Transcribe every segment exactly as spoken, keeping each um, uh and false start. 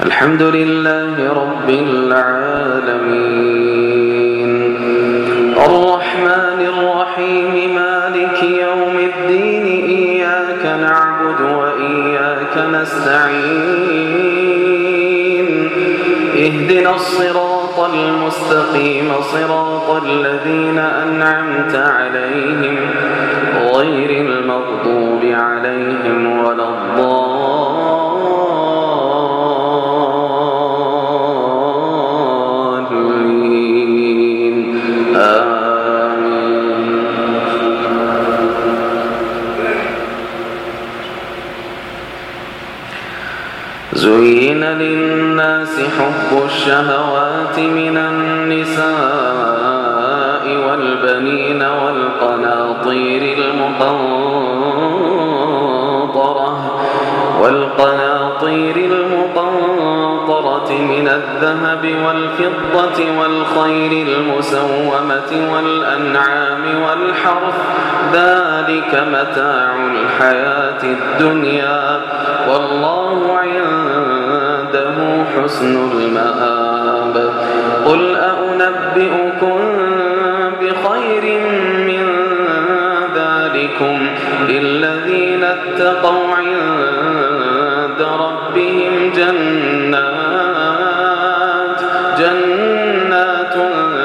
الحمد لله رب العالمين الرحمن الرحيم مالك يوم الدين إياك نعبد وإياك نستعين اهدنا الصراط المستقيم صراط الذين أنعمت عليهم غير المغضوب عليهم ولا الضالين آمين. زين للناس حب الشهوات من النساء والبنين والقناطير المقنطرة والقناطير المقنطرة من الذهب والفضة والخيل المسومة والأنعام والحرث ذلك متاع الحياة الدنيا والله عنده حسن المآب. قل أنبئكم بخير من ذلكم للذين اتقوا عند ربهم جنات جنات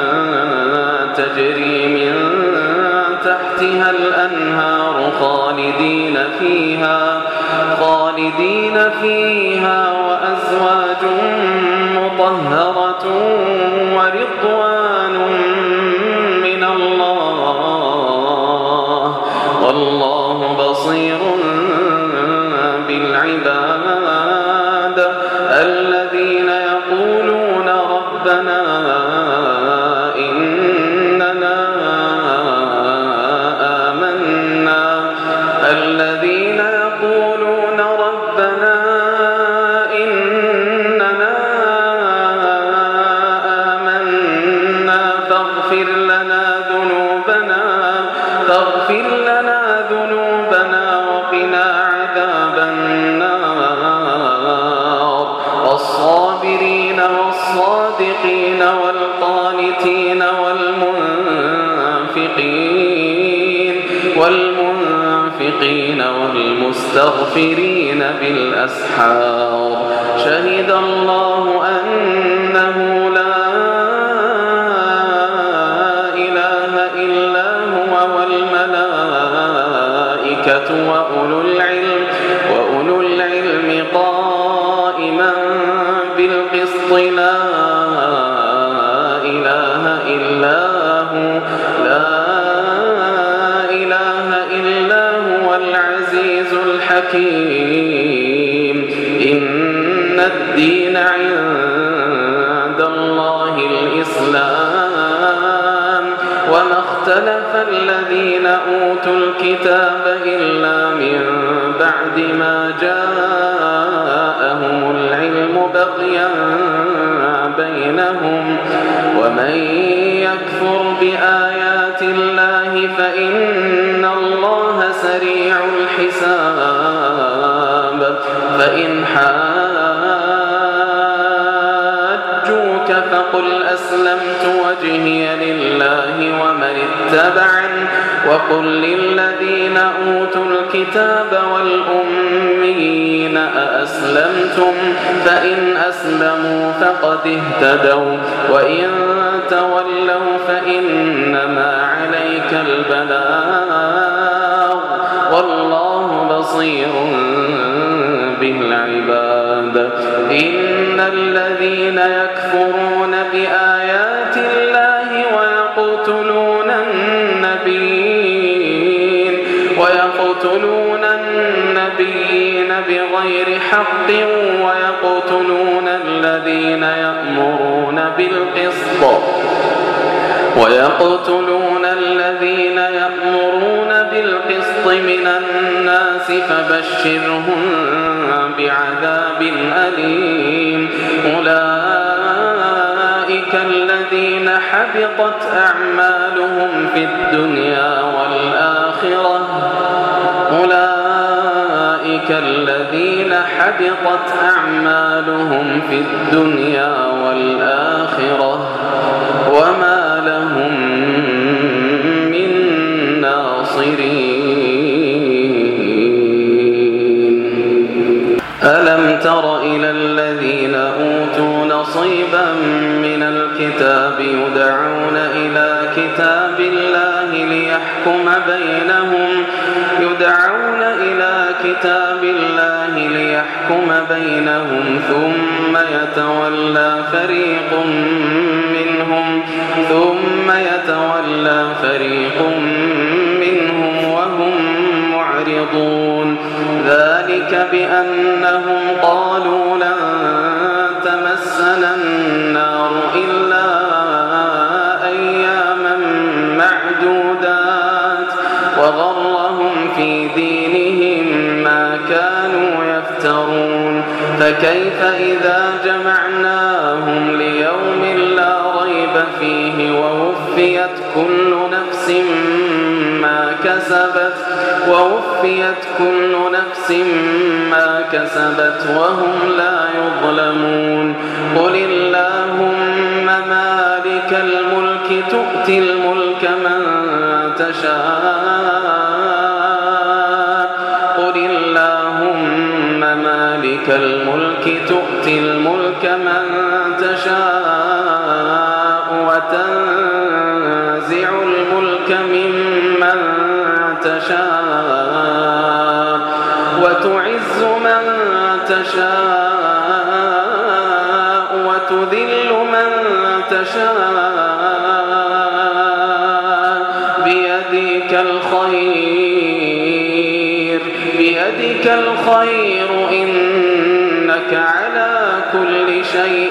تجري من تحتها الأنهار خالدين فيها خالدين فيها وأزواج مطهرة ورضوان من الله والله بصير بالعباد. الذين يقولون ربنا إننا آمنا الذين يقولون ربنا إننا آمنا فاغفر لنا ذنوبنا فاغفر لنا ذنوبنا وقنا عذاب النار. والصابرين والصادقين والقانتين والمنفقين والمنفقين والمستغفرين بالأسحار. شهد الله أنه لا إله إلا هو والملائكة وأولو العلم وأولو العلم قائما بالقسط لا إله إلا هو لا إله إلا هو العزيز الحكيم. إن الدين عند الله الإسلام وما اختلف الذين أوتوا الكتاب إلا من بعد ما جاءهم العلم بغيا بينهم ومن يكفر بآيات الله فإن الله سريع الحساب. فإن حاجوك فقل أسلمت وجهي لله ومن اتبعني وقل للذين أوتوا الكتاب والأميين أأسلمتم فإن أسلموا فقد اهتدوا وإن تولوا فإنما عليك البلاغ والله بصير بالعباد. إن الذين يكفرون بآيات الله ويقتلون النبيين ويقتلون النبيين بغير حق ويقتلون الذين يأمرون بالقسط ويقتلون الذين يأمرون بالقسط من الناس فبشرهم بعذاب أليم. أولئك الذين حبطت أعمالهم في الدنيا والآخرة أولئك الذين حبطت حبطت أعمالهم في الدنيا والآخرة وما لهم من ناصرين. ألم تر إلى الذين أوتوا نصيبا من الكتاب يدعون إلى كتاب الله ليحكم بينهم يدعون إلى كتاب الله ليحكم بينهم ثم يتولى فريق منهم ثم يتولى فريق منهم وهم معرضون. ذلك بأنهم قالوا لن تمسنا النار إلا أياما معدودات وغرهم في دينهم ما كانوا يفترون. فكيف إذا جمعناهم ليوم لا ريب فيه ووفيت كل نفس ما كسبت ووفيت كل نفس ما كسبت وهم لا يظلمون. قل اللهم مالك الملك تؤتي الملك من تشاء قل اللهم مالك الملك تؤتي الملك من تشاء وتنزع الملك ممن تشاء وتعز من تشاء وتذل من تشاء بيدك الخير بيدك الخير إنك على كل شيء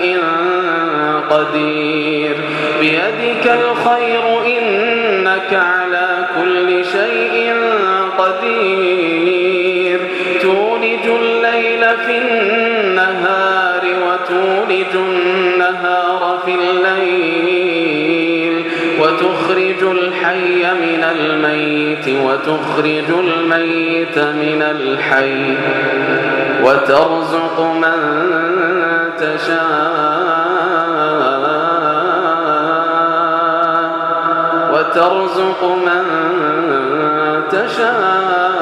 قدير بيدك الخير إنك على كل شيء قدير. تولج الليل في النهار وتولج النهار في الليل وتخرج الحي من الميت وتخرج الميت من الحي وترزق من تشاء وترزق من تشاء